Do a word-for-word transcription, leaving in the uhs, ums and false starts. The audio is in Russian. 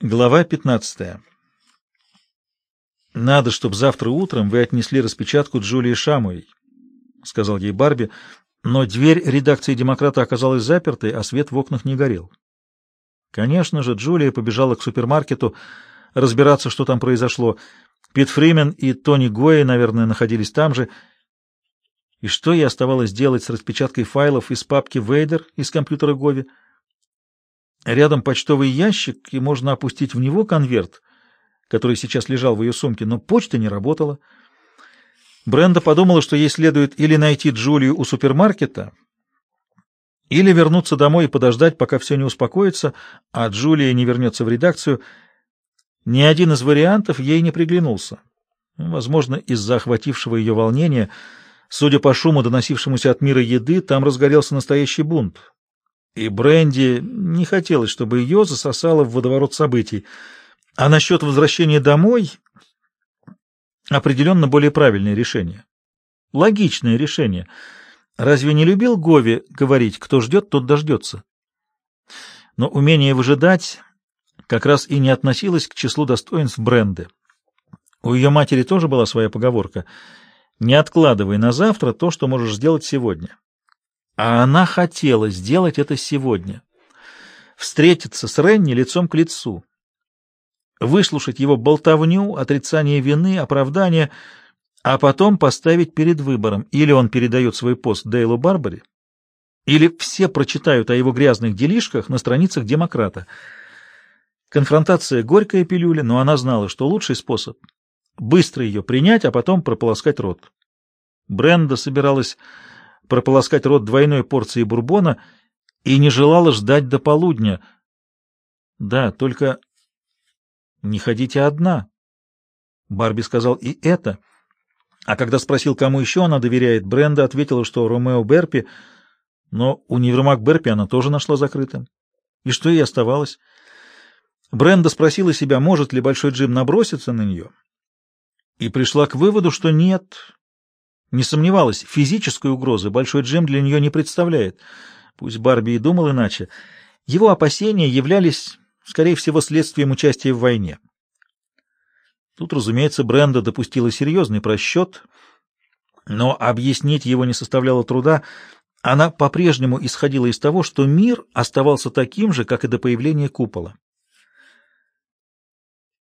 Глава пятнадцатая. «Надо, чтобы завтра утром вы отнесли распечатку Джулии Шамуэй», — сказал ей Барби, но дверь редакции «Демократа» оказалась запертой, а свет в окнах не горел. Конечно же, Джулия побежала к супермаркету разбираться, что там произошло. Пит Фримен и Тони Гои, наверное, находились там же. И что ей оставалось делать с распечаткой файлов из папки «Вейдер» из компьютера Гови? Рядом почтовый ящик, и можно опустить в него конверт, который сейчас лежал в ее сумке, но почта не работала. Бренда подумала, что ей следует или найти Джулию у супермаркета, или вернуться домой и подождать, пока все не успокоится, а Джулия не вернется в редакцию. Ни один из вариантов ей не приглянулся. Возможно, из-за охватившего ее волнения, судя по шуму, доносившемуся от мира еды, там разгорелся настоящий бунт. И Бренди не хотелось, чтобы ее засосало в водоворот событий. А насчет возвращения домой определенно более правильное решение. Логичное решение. Разве не любил Гови говорить: кто ждет, тот дождется? Но умение выжидать как раз и не относилось к числу достоинств Бренды. У ее матери тоже была своя поговорка: «Не откладывай на завтра то, что можешь сделать сегодня». А она хотела сделать это сегодня. Встретиться с Ренни лицом к лицу. Выслушать его болтовню, отрицание вины, оправдание, а потом поставить перед выбором: или он передает свой пост Дейлу Барбари, или все прочитают о его грязных делишках на страницах «Демократа». Конфронтация — горькая пилюля, но она знала, что лучший способ — быстро ее принять, а потом прополоскать рот. Бренда собиралась прополоскать рот двойной порцией бурбона и не желала ждать до полудня. Да, только не ходите одна. Барби сказал и это. А когда спросил, кому еще она доверяет, Бренда ответила, что Ромео Берпи, но универмаг Берпи она тоже нашла закрытым. И что ей оставалось? Бренда спросила себя, может ли Большой Джим наброситься на нее, и пришла к выводу, что нет. Не сомневалась, физической угрозы Большой Джим для нее не представляет. Пусть Барби и думал иначе. Его опасения являлись, скорее всего, следствием участия в войне. Тут, разумеется, Бренда допустила серьезный просчет, но объяснить его не составляло труда. Она по-прежнему исходила из того, что мир оставался таким же, как и до появления купола.